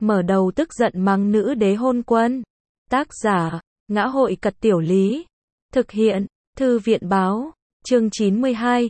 mở đầu tức giận mắng nữ đế hôn quân. Tác giả, Ngã hội Cật Tiểu Lý. Thực hiện, Thư viện báo, chương 92,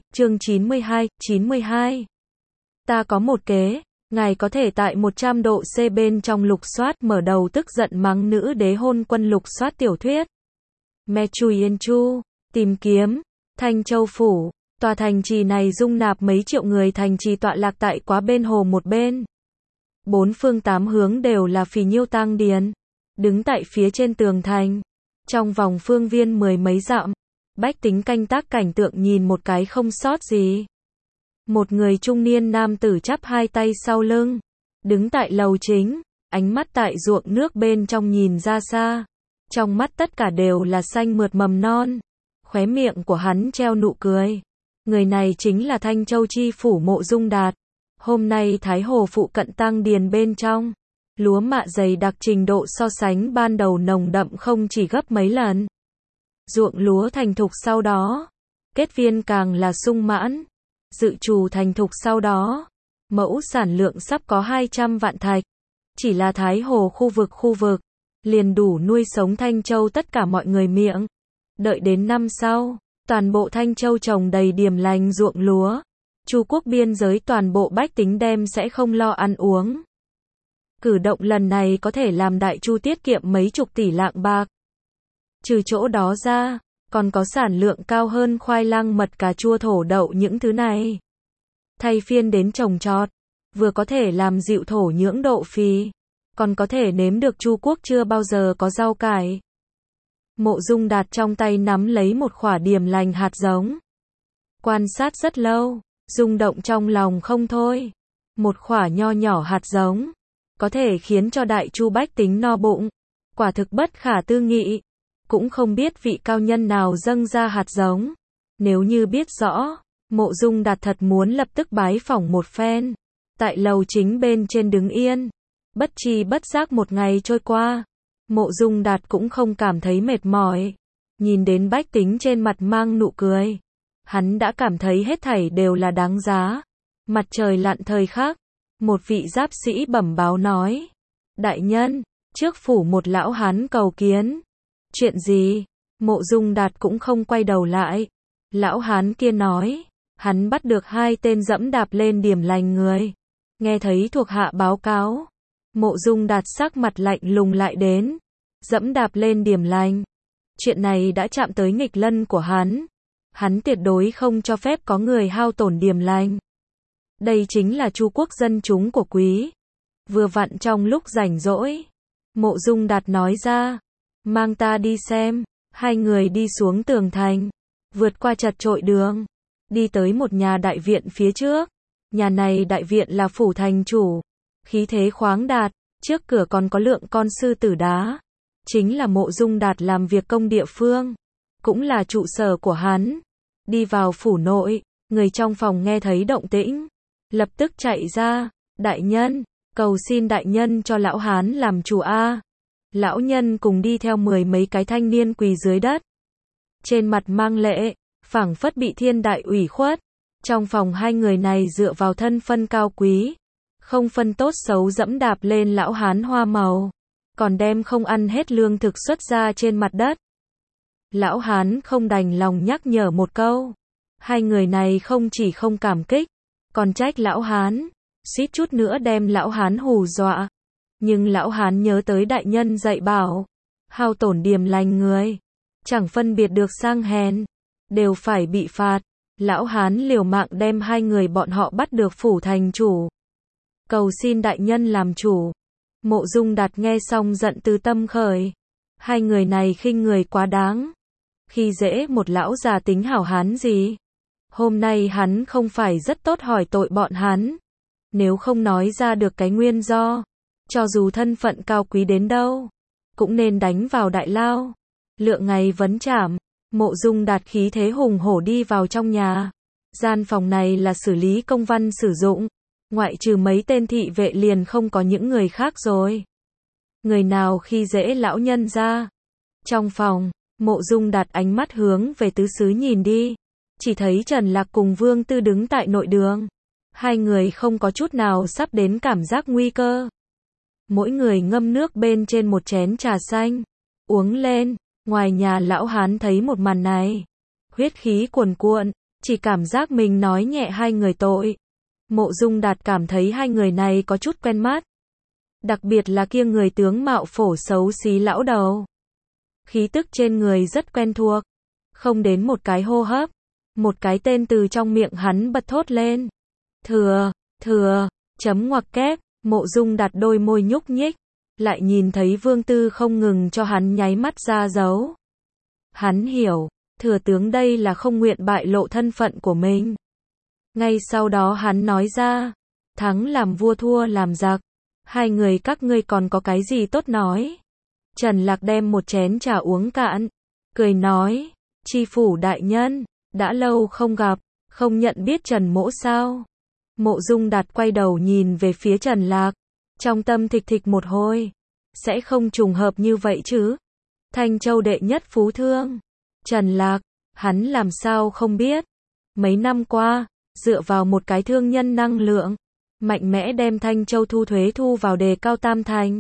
92. Ta có một kế, ngài có thể tại 100 độ C bên trong lục soát mở đầu tức giận mắng nữ đế hôn quân lục soát tiểu thuyết. Me Chui Yên Chu, tìm kiếm, Thanh Châu Phủ, tòa thành trì này dung nạp mấy triệu người, thành trì tọa lạc tại quá bên hồ một bên. Bốn phương tám hướng đều là phì nhiêu tang điền, đứng tại phía trên tường thành, trong vòng phương viên mười mấy dặm, bách tính canh tác cảnh tượng nhìn một cái không sót gì. Một người trung niên nam tử chắp hai tay sau lưng, đứng tại lầu chính, ánh mắt tại ruộng nước bên trong nhìn ra xa, trong mắt tất cả đều là xanh mượt mầm non, khóe miệng của hắn treo nụ cười. Người này chính là Thanh Châu chi phủ Mộ Dung Đạt. Hôm nay Thái Hồ phụ cận tăng điền bên trong, lúa mạ dày đặc trình độ so sánh ban đầu nồng đậm không chỉ gấp mấy lần. Ruộng lúa thành thục sau đó, kết viên càng là sung mãn, dự trù thành thục sau đó, mẫu sản lượng sắp có 200 vạn thạch. Chỉ là Thái Hồ khu vực, liền đủ nuôi sống Thanh Châu tất cả mọi người miệng. Đợi đến năm sau, toàn bộ Thanh Châu trồng đầy điềm lành ruộng lúa. Chu quốc biên giới toàn bộ bách tính đem sẽ không lo ăn uống. Cử động lần này có thể làm Đại Chu tiết kiệm mấy chục tỷ lạng bạc. Trừ chỗ đó ra, còn có sản lượng cao hơn khoai lang mật cà chua thổ đậu những thứ này. Thay phiên đến trồng trọt, vừa có thể làm dịu thổ nhưỡng độ phì, còn có thể nếm được Chu quốc chưa bao giờ có rau cải. Mộ Dung Đạt trong tay nắm lấy một quả điềm lành hạt giống. Quan sát rất lâu, rung động trong lòng không thôi. Một quả nho nhỏ hạt giống, có thể khiến cho Đại Chu bách tính no bụng. Quả thực bất khả tư nghị. Cũng không biết vị cao nhân nào dâng ra hạt giống. Nếu như biết rõ, Mộ Dung Đạt thật muốn lập tức bái phỏng một phen. Tại lầu chính bên trên đứng yên. Bất tri bất giác một ngày trôi qua. Mộ Dung Đạt cũng không cảm thấy mệt mỏi. Nhìn đến bách tính trên mặt mang nụ cười, hắn đã cảm thấy hết thảy đều là đáng giá. Mặt trời lặn thời khắc, một vị giáp sĩ bẩm báo nói: đại nhân, trước phủ một lão hán cầu kiến. Chuyện gì? Mộ Dung Đạt cũng không quay đầu lại. Lão hán kia nói, hắn bắt được hai tên dẫm đạp lên điềm lành người. Nghe thấy thuộc hạ báo cáo, Mộ Dung Đạt sắc mặt lạnh lùng lại đến. Dẫm đạp lên điềm lành. Chuyện này đã chạm tới nghịch lân của hắn. Hắn tuyệt đối không cho phép có người hao tổn điềm lành. Đây chính là Chu quốc dân chúng của quý. Vừa vặn trong lúc rảnh rỗi, Mộ Dung Đạt nói ra, mang ta đi xem. Hai người đi xuống tường thành, vượt qua chật chội đường, đi tới một nhà đại viện phía trước. Nhà này đại viện là phủ thành chủ, khí thế khoáng đạt, trước cửa còn có lượng con sư tử đá. Chính là Mộ Dung Đạt làm việc công địa phương, cũng là trụ sở của hắn. Đi vào phủ nội, người trong phòng nghe thấy động tĩnh, lập tức chạy ra. Đại nhân, cầu xin đại nhân cho lão hán làm chủ a. Lão nhân cùng đi theo mười mấy cái thanh niên quỳ dưới đất, trên mặt mang lệ, phảng phất bị thiên đại ủy khuất. Trong phòng hai người này dựa vào thân phân cao quý, không phân tốt xấu dẫm đạp lên lão hán hoa màu, còn đem không ăn hết lương thực xuất ra trên mặt đất. Lão hán không đành lòng nhắc nhở một câu. Hai người này không chỉ không cảm kích, còn trách lão hán, suýt chút nữa đem lão hán hù dọa. Nhưng lão hán nhớ tới đại nhân dạy bảo, hao tổn điềm lành người, chẳng phân biệt được sang hèn, đều phải bị phạt. Lão hán liều mạng đem hai người bọn họ bắt được phủ thành chủ. Cầu xin đại nhân làm chủ. Mộ Dung Đạt nghe xong giận từ tâm khởi. Hai người này khinh người quá đáng. Khi dễ một lão già tính hảo hán gì. Hôm nay hắn không phải rất tốt hỏi tội bọn hắn. Nếu không nói ra được cái nguyên do, cho dù thân phận cao quý đến đâu, cũng nên đánh vào đại lao. Lượng ngày vấn trảm, Mộ Dung Đạt khí thế hùng hổ đi vào trong nhà. Gian phòng này là xử lý công văn sử dụng. Ngoại trừ mấy tên thị vệ liền không có những người khác rồi. Người nào khi dễ lão nhân ra. Trong phòng, Mộ Dung Đạt ánh mắt hướng về tứ xứ nhìn đi. Chỉ thấy Trần Lạc cùng Vương Tư đứng tại nội đường. Hai người không có chút nào sắp đến cảm giác nguy cơ. mỗi người ngâm nước bên trên một chén trà xanh, uống lên. Ngoài nhà lão hán thấy một màn này, huyết khí cuồn cuộn, chỉ cảm giác mình nói nhẹ hai người tội. Mộ Dung Đạt cảm thấy hai người này có chút quen mắt. Đặc biệt là kia người tướng mạo phổ xấu xí lão đầu. Khí tức trên người rất quen thuộc. Không đến một cái hô hấp, một cái tên từ trong miệng hắn bật thốt lên. Thừa, chấm ngoặc kép, Mộ Dung Đạt đôi môi nhúc nhích, lại nhìn thấy Vương Tư không ngừng cho hắn nháy mắt ra dấu. Hắn hiểu, thừa tướng đây là không nguyện bại lộ thân phận của mình. Ngay sau đó hắn nói ra, thắng làm vua thua làm giặc, hai người các ngươi còn có cái gì tốt nói. Trần Lạc đem một chén trà uống cạn, cười nói, tri phủ đại nhân, đã lâu không gặp, không nhận biết Trần Mỗ sao. Mộ Dung Đạt quay đầu nhìn về phía Trần Lạc, trong tâm thịch thịch một hồi, sẽ không trùng hợp như vậy chứ. Thanh Châu đệ nhất phú thương, Trần Lạc, hắn làm sao không biết. Mấy năm qua, dựa vào một cái thương nhân năng lượng, mạnh mẽ đem Thanh Châu thu thuế thu vào đề cao tam thành.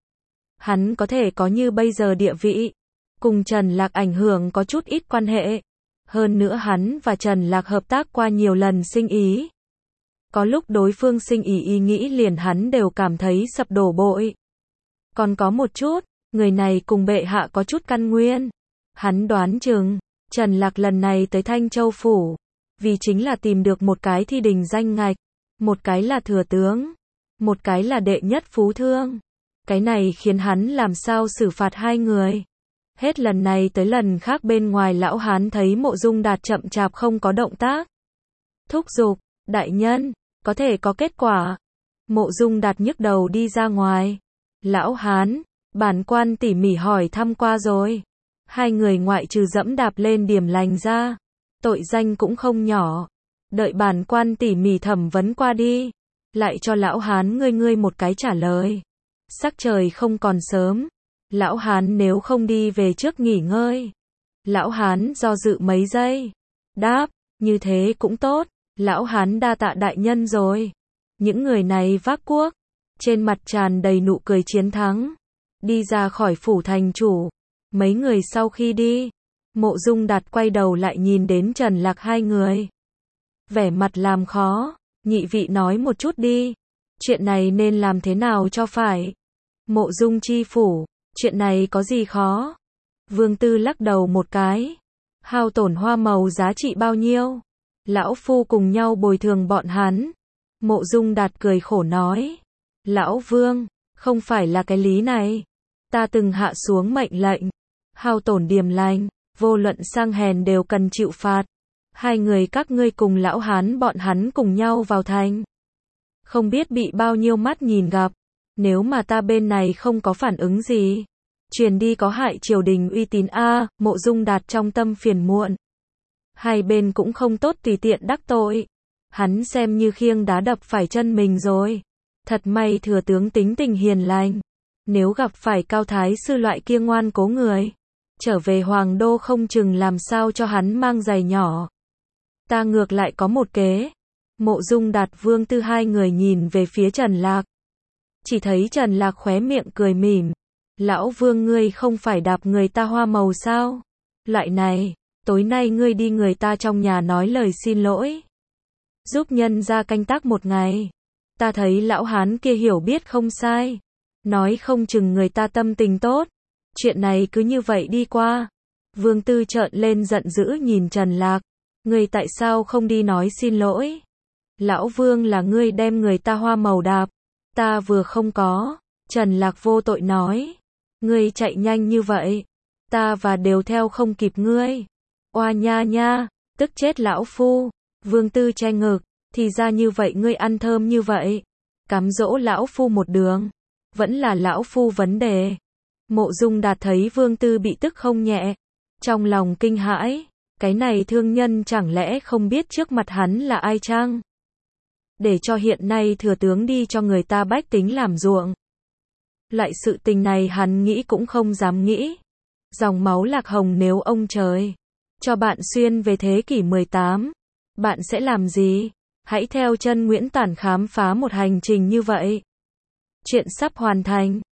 Hắn có thể có như bây giờ địa vị, cùng Trần Lạc ảnh hưởng có chút ít quan hệ. Hơn nữa hắn và Trần Lạc hợp tác qua nhiều lần sinh ý. Có lúc đối phương sinh ý nghĩ liền hắn đều cảm thấy sập đổ bội. Còn có một chút, người này cùng bệ hạ có chút căn nguyên. Hắn đoán chừng, Trần Lạc lần này tới Thanh Châu Phủ, vì chính là tìm được một cái thi đình danh ngạch, một cái là thừa tướng, một cái là đệ nhất phú thương. Cái này khiến hắn làm sao xử phạt hai người. Hết lần này tới lần khác bên ngoài lão hán thấy Mộ Dung Đạt chậm chạp không có động tác. Thúc giục, đại nhân, có thể có kết quả. Mộ Dung Đạt nhức đầu đi ra ngoài. Lão hán, bản quan tỉ mỉ hỏi thăm qua rồi. Hai người ngoại trừ dẫm đạp lên điểm lành ra, tội danh cũng không nhỏ. Đợi bản quan tỉ mỉ thẩm vấn qua đi, lại cho lão hán ngươi một cái trả lời. Sắc trời không còn sớm, lão hán nếu không đi về trước nghỉ ngơi. Lão hán do dự mấy giây, đáp, như thế cũng tốt, lão hán đa tạ đại nhân rồi. Những người này vác cuốc, trên mặt tràn đầy nụ cười chiến thắng, đi ra khỏi phủ thành chủ. Mấy người sau khi đi, Mộ Dung Đạt quay đầu lại nhìn đến Trần Lạc hai người. Vẻ mặt làm khó, nhị vị nói một chút đi, chuyện này nên làm thế nào cho phải. Mộ Dung chi phủ, chuyện này có gì khó? Vương Tư lắc đầu một cái. Hao tổn hoa màu giá trị bao nhiêu? Lão phu cùng nhau bồi thường bọn hắn. Mộ Dung Đạt cười khổ nói. Lão Vương, không phải là cái lý này. Ta từng hạ xuống mệnh lệnh. Hao tổn điềm lành, vô luận sang hèn đều cần chịu phạt. Hai người các ngươi cùng lão hán bọn hắn cùng nhau vào thành. Không biết bị bao nhiêu mắt nhìn gặp. Nếu mà ta bên này không có phản ứng gì, truyền đi có hại triều đình uy tín a. Mộ Dung Đạt trong tâm phiền muộn. Hai bên cũng không tốt tùy tiện đắc tội. Hắn xem như khiêng đá đập phải chân mình rồi. Thật may thừa tướng tính tình hiền lành. Nếu gặp phải Cao Thái sư loại kia ngoan cố người, trở về Hoàng đô không chừng làm sao cho hắn mang giày nhỏ. Ta ngược lại có một kế. Mộ Dung Đạt Vương Tư hai người nhìn về phía Trần Lạc. Chỉ thấy Trần Lạc khóe miệng cười mỉm. Lão Vương ngươi không phải đạp người ta hoa màu sao? Loại này, tối nay ngươi đi người ta trong nhà nói lời xin lỗi. Giúp nhân ra canh tác một ngày. Ta thấy lão hán kia hiểu biết không sai. Nói không chừng người ta tâm tình tốt. Chuyện này cứ như vậy đi qua. Vương Tư trợn lên giận dữ nhìn Trần Lạc. Ngươi tại sao không đi nói xin lỗi? Lão Vương là ngươi đem người ta hoa màu đạp. Ta vừa không có. Trần Lạc vô tội nói. Ngươi chạy nhanh như vậy. Ta và đều theo không kịp ngươi. Oa nha nha, tức chết lão phu. Vương Tư che ngực. Thì ra như vậy ngươi ăn thơm như vậy. Cám dỗ lão phu một đường. Vẫn là lão phu vấn đề. Mộ Dung Đạt thấy Vương Tư bị tức không nhẹ. Trong lòng kinh hãi. Cái này thương nhân chẳng lẽ không biết trước mặt hắn là ai chăng? Để cho hiện nay thừa tướng đi cho người ta bách tính làm ruộng. Loại sự tình này hắn nghĩ cũng không dám nghĩ. Dòng máu Lạc Hồng nếu ông trời cho bạn xuyên về thế kỷ 18, bạn sẽ làm gì? Hãy theo chân Nguyễn Tản khám phá một hành trình như vậy. Chuyện sắp hoàn thành.